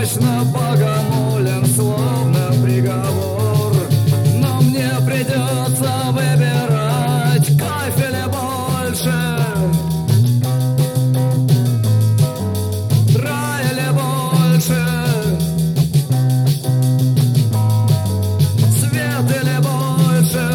точно богомолен, словно приговор. Но мне придется выбирать кайф или больше, рай или больше, свет или больше.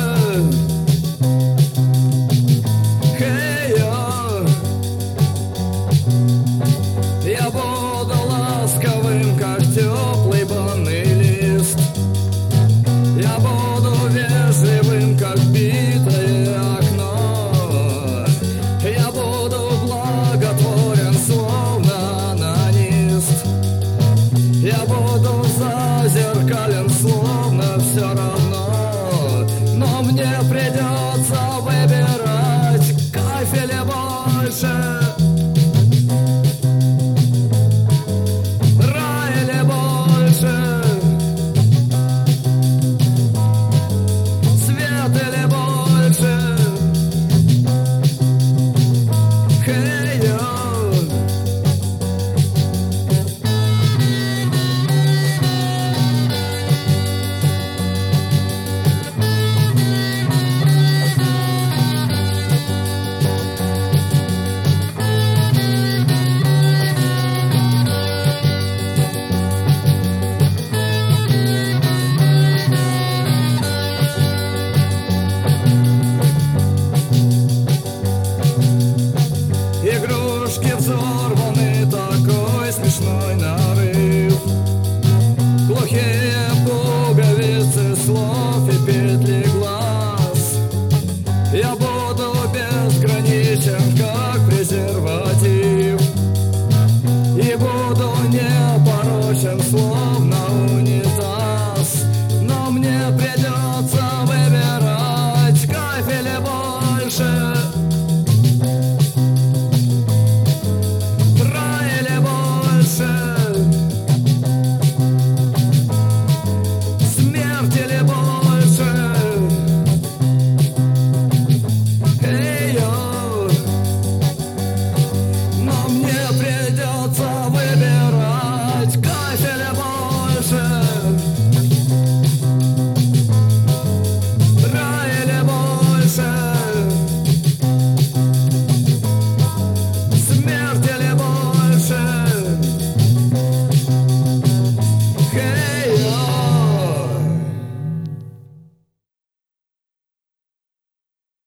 Я буду ласковым, как теплый банный лист. Я буду вежливым, как битое окно. Я буду благотворен, словно анонист. Я буду зазеркален, словно все равно. Но мне придется выбирать кайф или больше.